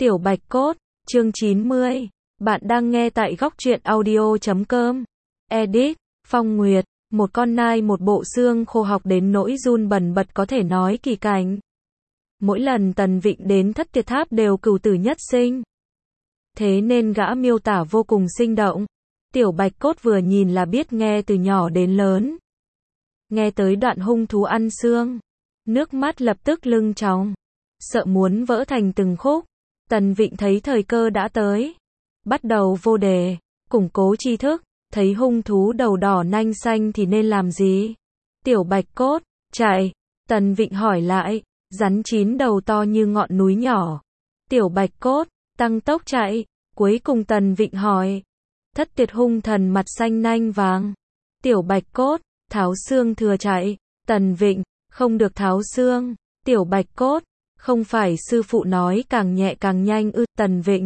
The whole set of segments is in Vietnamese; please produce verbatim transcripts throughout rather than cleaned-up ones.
Tiểu Bạch Cốt, chương chín mươi. Bạn đang nghe tại góc truyện audio chấm com. Edit, Phong Nguyệt, một con nai một bộ xương khô học đến nỗi run bần bật có thể nói kỳ cảnh. Mỗi lần Tần Vịnh đến Thất Tuyệt Tháp đều cửu tử nhất sinh. Thế nên gã miêu tả vô cùng sinh động. Tiểu Bạch Cốt vừa nhìn là biết nghe từ nhỏ đến lớn. Nghe tới đoạn hung thú ăn xương, nước mắt lập tức lưng tròng, sợ muốn vỡ thành từng khúc. Tần Vịnh thấy thời cơ đã tới, bắt đầu vô đề, củng cố tri thức, thấy hung thú đầu đỏ nanh xanh thì nên làm gì? Tiểu Bạch Cốt, chạy. Tần Vịnh hỏi lại, rắn chín đầu to như ngọn núi nhỏ. Tiểu Bạch Cốt, tăng tốc chạy. Cuối cùng Tần Vịnh hỏi, Thất Tuyệt hung thần mặt xanh nanh vàng. Tiểu Bạch Cốt, tháo xương thừa chạy. Tần Vịnh, không được tháo xương. Tiểu Bạch Cốt, không phải sư phụ nói càng nhẹ càng nhanh ư? Tần Vịnh,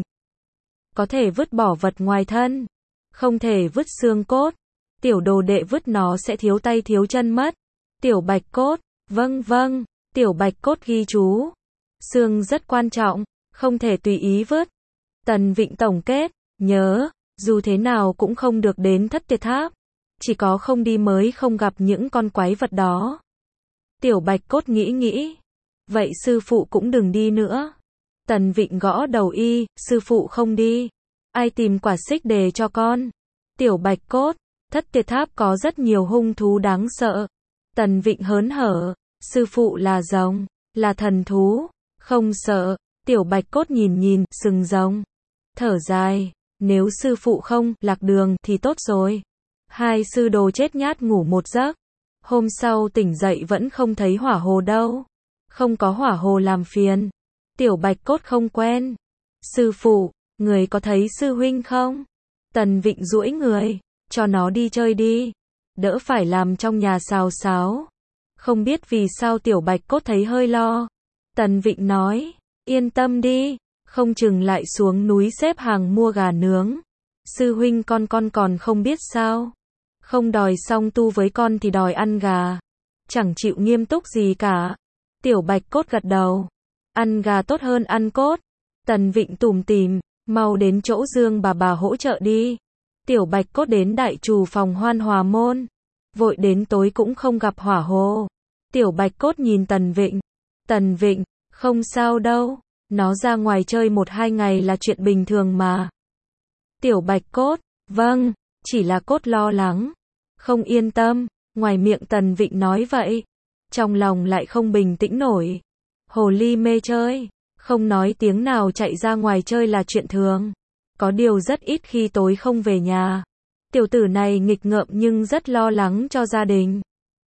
có thể vứt bỏ vật ngoài thân, không thể vứt xương cốt. Tiểu đồ đệ vứt nó sẽ thiếu tay thiếu chân mất. Tiểu Bạch Cốt, vâng vâng. Tiểu Bạch Cốt ghi chú, xương rất quan trọng, không thể tùy ý vứt. Tần Vịnh tổng kết, nhớ, dù thế nào cũng không được đến Thất Tuyệt Tháp, chỉ có không đi mới không gặp những con quái vật đó. Tiểu Bạch Cốt nghĩ nghĩ, vậy sư phụ cũng đừng đi nữa. Tần Vịnh gõ đầu y, sư phụ không đi, ai tìm quả xích đề cho con? Tiểu Bạch Cốt, Thất Tuyệt Tháp có rất nhiều hung thú đáng sợ. Tần Vịnh hớn hở, sư phụ là rồng, là thần thú, không sợ. Tiểu Bạch Cốt nhìn nhìn, sừng rồng, thở dài, nếu sư phụ không lạc đường thì tốt rồi. Hai sư đồ chết nhát ngủ một giấc. Hôm sau tỉnh dậy vẫn không thấy hỏa hồ đâu. Không có hỏa hồ làm phiền. Tiểu Bạch Cốt không quen. Sư phụ, người có thấy sư huynh không? Tần Vịnh duỗi người, cho nó đi chơi đi, đỡ phải làm trong nhà xào xáo. Không biết vì sao Tiểu Bạch Cốt thấy hơi lo. Tần Vịnh nói, yên tâm đi, không chừng lại xuống núi xếp hàng mua gà nướng. Sư huynh con con còn không biết sao. Không đòi song tu với con thì đòi ăn gà. Chẳng chịu nghiêm túc gì cả. Tiểu Bạch Cốt gật đầu. Ăn gà tốt hơn ăn cốt. Tần Vịnh tủm tỉm, mau đến chỗ Dương bà bà hỗ trợ đi. Tiểu Bạch Cốt đến đại trù phòng Hoan Hòa Môn. Vội đến tối cũng không gặp hỏa hồ. Tiểu Bạch Cốt nhìn Tần Vịnh. Tần Vịnh, không sao đâu. Nó ra ngoài chơi một hai ngày là chuyện bình thường mà. Tiểu Bạch Cốt, vâng, chỉ là Cốt lo lắng, không yên tâm. Ngoài miệng Tần Vịnh nói vậy, trong lòng lại không bình tĩnh nổi. Hồ ly mê chơi, không nói tiếng nào chạy ra ngoài chơi là chuyện thường. Có điều rất ít khi tối không về nhà. Tiểu tử này nghịch ngợm nhưng rất lo lắng cho gia đình.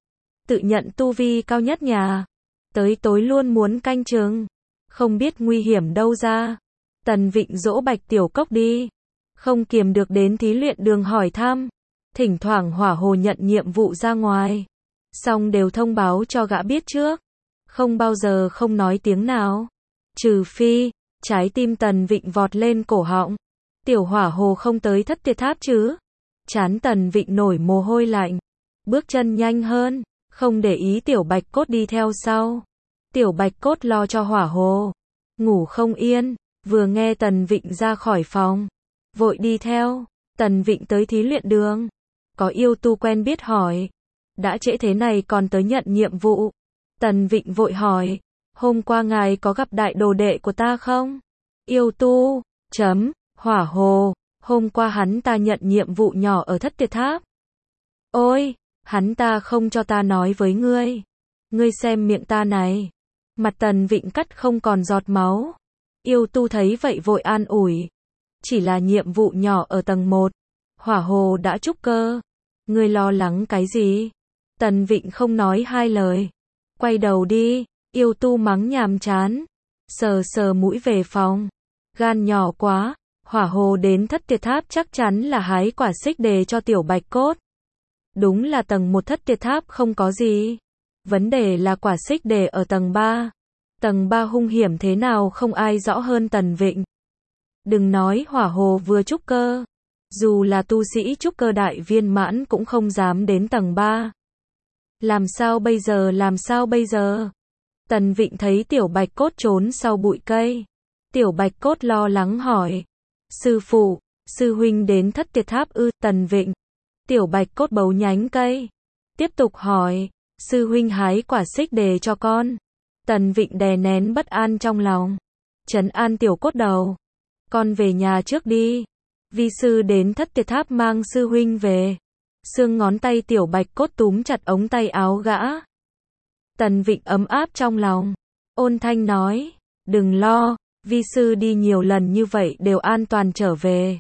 Tự nhận tu vi cao nhất nhà, tới tối luôn muốn canh chừng, không biết nguy hiểm đâu ra. Tần Vịnh dỗ Bạch Tiểu Cốc đi, không kiềm được đến thí luyện đường hỏi thăm. Thỉnh thoảng hỏa hồ nhận nhiệm vụ ra ngoài, xong đều thông báo cho gã biết trước, không bao giờ không nói tiếng nào. Trừ phi, trái tim Tần Vịnh vọt lên cổ họng. Tiểu hỏa hồ không tới Thất Tuyệt Tháp chứ? Trán Tần Vịnh nổi mồ hôi lạnh, bước chân nhanh hơn, không để ý Tiểu Bạch Cốt đi theo sau. Tiểu Bạch Cốt lo cho hỏa hồ, ngủ không yên, vừa nghe Tần Vịnh ra khỏi phòng, vội đi theo. Tần Vịnh tới thí luyện đường, có yêu tu quen biết hỏi, đã trễ thế này còn tới nhận nhiệm vụ. Tần Vịnh vội hỏi, hôm qua ngài có gặp đại đồ đệ của ta không? Yêu tu, chấm, hỏa hồ, hôm qua hắn ta nhận nhiệm vụ nhỏ ở Thất Tuyệt Tháp. Ôi, hắn ta không cho ta nói với ngươi. Ngươi xem miệng ta này. Mặt Tần Vịnh cắt không còn giọt máu. Yêu tu thấy vậy vội an ủi. Chỉ là nhiệm vụ nhỏ ở tầng một. Hỏa hồ đã trúc cơ. Ngươi lo lắng cái gì? Tần Vịnh không nói hai lời. Quay đầu đi. Yêu tu mắng nhàm chán, sờ sờ mũi về phòng. Gan nhỏ quá. Hỏa hồ đến Thất Tuyệt Tháp chắc chắn là hái quả xích đề cho Tiểu Bạch Cốt. Đúng là tầng một Thất Tuyệt Tháp không có gì. Vấn đề là quả xích đề ở tầng ba. Tầng ba hung hiểm thế nào không ai rõ hơn Tần Vịnh. Đừng nói hỏa hồ vừa trúc cơ, dù là tu sĩ trúc cơ đại viên mãn cũng không dám đến tầng ba. Làm sao bây giờ, làm sao bây giờ? Tần Vịnh thấy Tiểu Bạch Cốt trốn sau bụi cây. Tiểu Bạch Cốt lo lắng hỏi. Sư phụ, sư huynh đến Thất Tiệt Tháp ư? Tần Vịnh. Tiểu Bạch Cốt bấu nhánh cây. Tiếp tục hỏi. Sư huynh hái quả xích đề cho con. Tần Vịnh đè nén bất an trong lòng. Trấn an Tiểu Cốt đầu. Con về nhà trước đi. Vi sư đến Thất Tiệt Tháp mang sư huynh về. Xương ngón tay Tiểu Bạch Cốt túm chặt ống tay áo gã. Tần Vịnh ấm áp trong lòng. Ôn thanh nói. Đừng lo, vi sư đi nhiều lần như vậy đều an toàn trở về.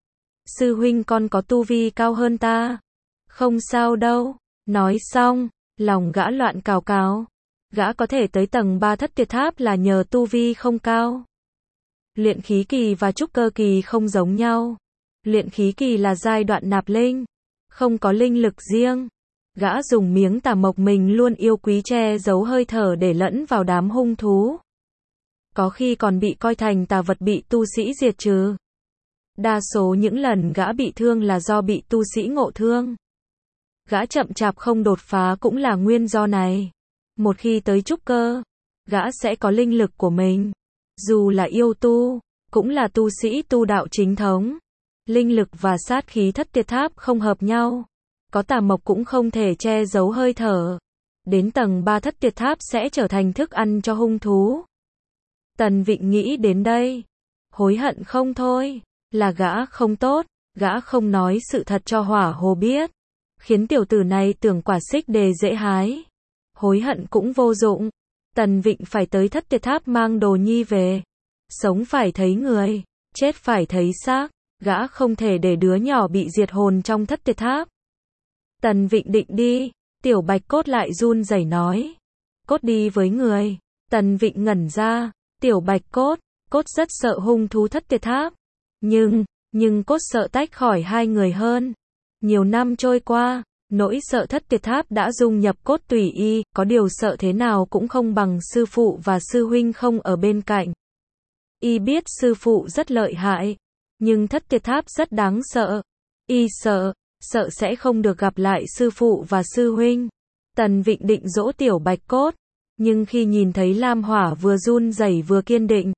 Sư huynh con có tu vi cao hơn ta. Không sao đâu. Nói xong, lòng gã loạn cào cào. Gã có thể tới tầng ba Thất Tiệt Tháp là nhờ tu vi không cao. Luyện khí kỳ và trúc cơ kỳ không giống nhau. Luyện khí kỳ là giai đoạn nạp linh, không có linh lực riêng. Gã dùng miếng tà mộc mình luôn yêu quý che giấu hơi thở để lẫn vào đám hung thú. Có khi còn bị coi thành tà vật bị tu sĩ diệt trừ. Đa số những lần gã bị thương là do bị tu sĩ ngộ thương. Gã chậm chạp không đột phá cũng là nguyên do này. Một khi tới trúc cơ, gã sẽ có linh lực của mình. Dù là yêu tu, cũng là tu sĩ tu đạo chính thống. Linh lực và sát khí Thất Tiệt Tháp không hợp nhau. Có tà mộc cũng không thể che giấu hơi thở. Đến tầng ba Thất Tiệt Tháp sẽ trở thành thức ăn cho hung thú. Tần Vịnh nghĩ đến đây. Hối hận không thôi. Là gã không tốt. Gã không nói sự thật cho Hỏa Hồ biết. Khiến tiểu tử này tưởng quả xích đề dễ hái. Hối hận cũng vô dụng. Tần Vịnh phải tới Thất Tiệt Tháp mang đồ nhi về. Sống phải thấy người. Chết phải thấy xác. Gã không thể để đứa nhỏ bị diệt hồn trong Thất Tiệt Tháp. Tần Vịnh định đi. Tiểu Bạch Cốt lại run rẩy nói. Cốt đi với người. Tần Vịnh ngẩn ra. Tiểu Bạch Cốt. Cốt rất sợ hung thú Thất Tiệt Tháp. Nhưng, nhưng Cốt sợ tách khỏi hai người hơn. Nhiều năm trôi qua, nỗi sợ Thất Tiệt Tháp đã dung nhập Cốt tùy y, có điều sợ thế nào cũng không bằng sư phụ và sư huynh không ở bên cạnh. Y biết sư phụ rất lợi hại, nhưng Thất Tiệt Tháp rất đáng sợ. Y sợ, sợ sẽ không được gặp lại sư phụ và sư huynh. Tần Vịnh định dỗ Tiểu Bạch Cốt, nhưng khi nhìn thấy Lam Hỏa vừa run rẩy vừa kiên định,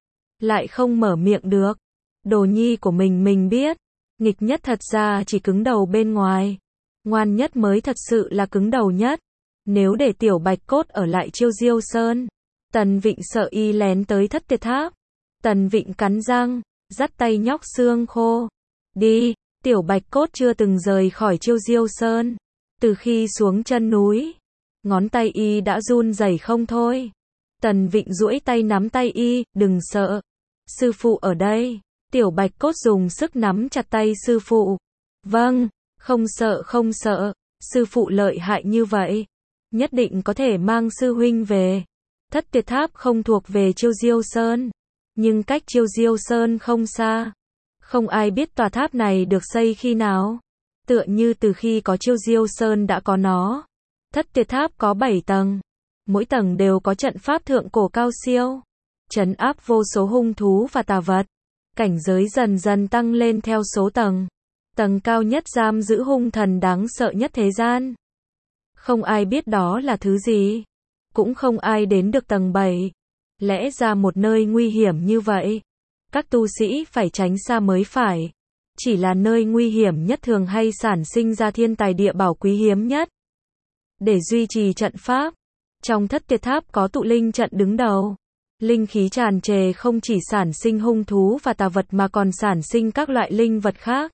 lại không mở miệng được. Đồ nhi của mình mình biết, nghịch nhất thật ra chỉ cứng đầu bên ngoài, ngoan nhất mới thật sự là cứng đầu nhất. Nếu để Tiểu Bạch Cốt ở lại Chiêu Diêu Sơn, Tần Vịnh sợ y lén tới Thất Tiệt Tháp. Tần Vịnh cắn răng, dắt tay nhóc xương khô. Đi. Tiểu Bạch Cốt chưa từng rời khỏi Chiêu Diêu Sơn. Từ khi xuống chân núi, ngón tay y đã run rẩy không thôi. Tần Vịnh duỗi tay nắm tay y, đừng sợ. Sư phụ ở đây. Tiểu Bạch Cốt dùng sức nắm chặt tay sư phụ. Vâng, không sợ không sợ. Sư phụ lợi hại như vậy. Nhất định có thể mang sư huynh về. Thất Tiệt Tháp không thuộc về Chiêu Diêu Sơn, nhưng cách Chiêu Diêu Sơn không xa. Không ai biết tòa tháp này được xây khi nào. Tựa như từ khi có Chiêu Diêu Sơn đã có nó. Thất Tiệt Tháp có bảy tầng. Mỗi tầng đều có trận pháp thượng cổ cao siêu, trấn áp vô số hung thú và tà vật. Cảnh giới dần dần tăng lên theo số tầng. Tầng cao nhất giam giữ hung thần đáng sợ nhất thế gian. Không ai biết đó là thứ gì. Cũng không ai đến được tầng bảy. Lẽ ra một nơi nguy hiểm như vậy, các tu sĩ phải tránh xa mới phải. Chỉ là nơi nguy hiểm nhất thường hay sản sinh ra thiên tài địa bảo quý hiếm nhất. Để duy trì trận pháp, trong Thất Tiệt Tháp có tụ linh trận đứng đầu. Linh khí tràn trề không chỉ sản sinh hung thú và tà vật mà còn sản sinh các loại linh vật khác.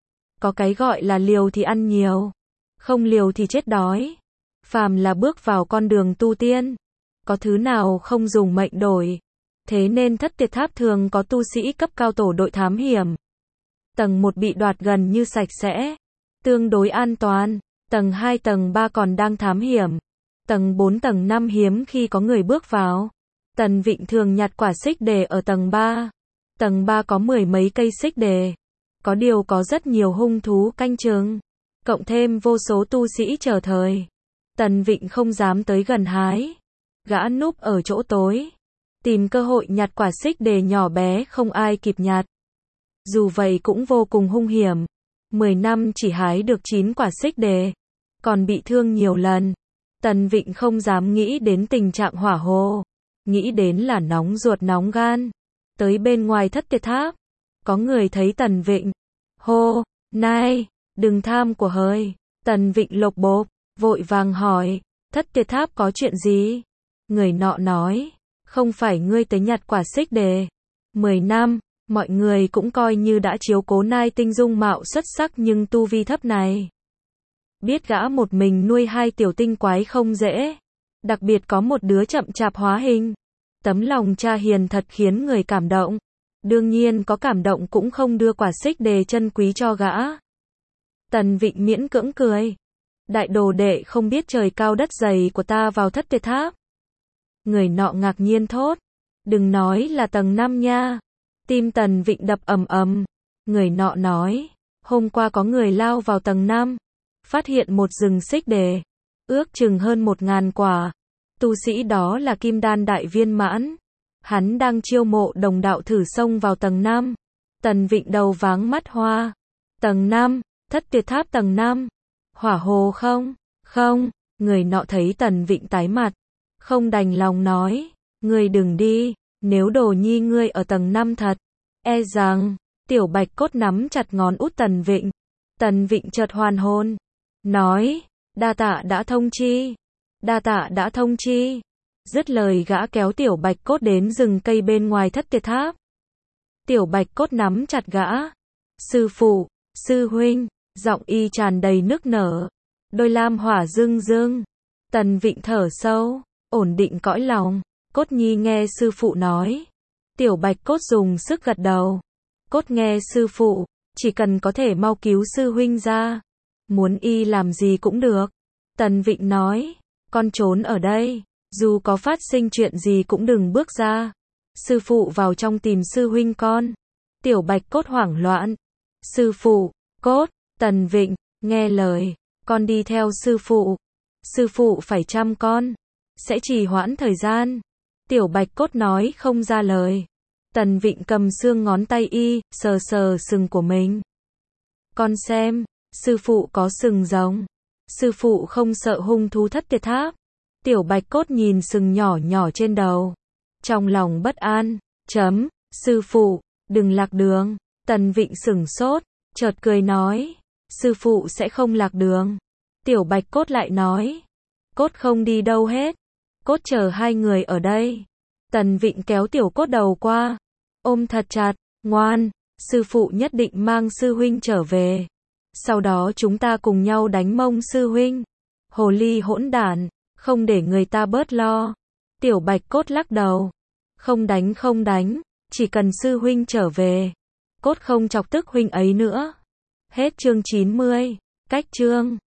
Có cái gọi là liều thì ăn nhiều, không liều thì chết đói. Phàm là bước vào con đường tu tiên, có thứ nào không dùng mệnh đổi. Thế nên Thất Tiệt Tháp thường có tu sĩ cấp cao tổ đội thám hiểm. Tầng một bị đoạt gần như sạch sẽ, tương đối an toàn. Tầng hai tầng ba còn đang thám hiểm. Tầng bốn tầng năm hiếm khi có người bước vào. Tần Vịnh thường nhặt quả xích đề ở tầng ba. Tầng ba có mười mấy cây xích đề. Có điều có rất nhiều hung thú canh chừng, cộng thêm vô số tu sĩ chờ thời. Tần Vịnh không dám tới gần hái. Gã núp ở chỗ tối, tìm cơ hội nhặt quả xích đề nhỏ bé không ai kịp nhặt. Dù vậy cũng vô cùng hung hiểm. mười năm chỉ hái được chín quả xích đề, còn bị thương nhiều lần. Tần Vịnh không dám nghĩ đến tình trạng Hỏa Hồ, nghĩ đến là nóng ruột nóng gan. Tới bên ngoài Thất Tuyệt Tháp, có người thấy Tần Vịnh. Hô, này, đừng tham của hời. Tần Vịnh lộc bộp, vội vàng hỏi, Thất Tuyệt Tháp có chuyện gì? Người nọ nói, không phải ngươi tới nhặt quả xích đề. Mười năm, mọi người cũng coi như đã chiếu cố nai tinh dung mạo xuất sắc nhưng tu vi thấp này. Biết gã một mình nuôi hai tiểu tinh quái không dễ. Đặc biệt có một đứa chậm chạp hóa hình. Tấm lòng cha hiền thật khiến người cảm động. Đương nhiên có cảm động cũng không đưa quả xích đề chân quý cho gã. Tần Vịnh miễn cưỡng cười. Đại đồ đệ không biết trời cao đất dày của ta vào Thất Tuyệt Tháp. Người nọ ngạc nhiên thốt. Đừng nói là tầng năm nha. Tim Tần Vịnh đập ầm ầm. Người nọ nói. Hôm qua có người lao vào tầng năm. Phát hiện một rừng xích đề. Ước chừng hơn một ngàn quả. Tu sĩ đó là kim đan đại viên mãn. Hắn đang chiêu mộ đồng đạo thử xông vào tầng năm. Tần Vịnh đầu váng mắt hoa. Tầng năm, Thất Tuyệt Tháp tầng năm. Hỏa hồ không? Không. Người nọ thấy Tần Vịnh tái mặt. Không đành lòng nói. Ngươi đừng đi. Nếu đồ nhi ngươi ở tầng năm thật. E rằng. Tiểu Bạch Cốt nắm chặt ngón út Tần Vịnh. Tần Vịnh chợt hoàn hồn. Nói. Đa tạ đã thông chi. Đa tạ đã thông chi. Dứt lời gã kéo Tiểu Bạch Cốt đến rừng cây bên ngoài Thất Tuyệt Tháp. Tiểu Bạch Cốt nắm chặt gã. Sư phụ, sư huynh, giọng y tràn đầy nức nở. Đôi lam hỏa rưng rưng. Tần Vịnh thở sâu, ổn định cõi lòng. Cốt nhi nghe sư phụ nói. Tiểu Bạch Cốt dùng sức gật đầu. Cốt nghe sư phụ, chỉ cần có thể mau cứu sư huynh ra. Muốn y làm gì cũng được. Tần Vịnh nói, con trốn ở đây. Dù có phát sinh chuyện gì cũng đừng bước ra. Sư phụ vào trong tìm sư huynh con. Tiểu Bạch Cốt hoảng loạn. Sư phụ, Cốt, Tần Vịnh, nghe lời. Con đi theo sư phụ. Sư phụ phải chăm con. Sẽ trì hoãn thời gian. Tiểu Bạch Cốt nói không ra lời. Tần Vịnh cầm xương ngón tay y, sờ sờ sừng của mình. Con xem, sư phụ có sừng rồng. Sư phụ không sợ hung thú Thất Tuyệt Tháp. Tiểu Bạch Cốt nhìn sừng nhỏ nhỏ trên đầu. Trong lòng bất an. Chấm, sư phụ, đừng lạc đường. Tần Vịnh sửng sốt, chợt cười nói. Sư phụ sẽ không lạc đường. Tiểu Bạch Cốt lại nói. Cốt không đi đâu hết. Cốt chờ hai người ở đây. Tần Vịnh kéo Tiểu Cốt đầu qua. Ôm thật chặt, ngoan. Sư phụ nhất định mang sư huynh trở về. Sau đó chúng ta cùng nhau đánh mông sư huynh. Hồ ly hỗn đản. Không để người ta bớt lo. Tiểu Bạch Cốt lắc đầu. Không đánh không đánh. Chỉ cần sư huynh trở về. Cốt không chọc tức huynh ấy nữa. Hết chương chín mươi. Cách chương.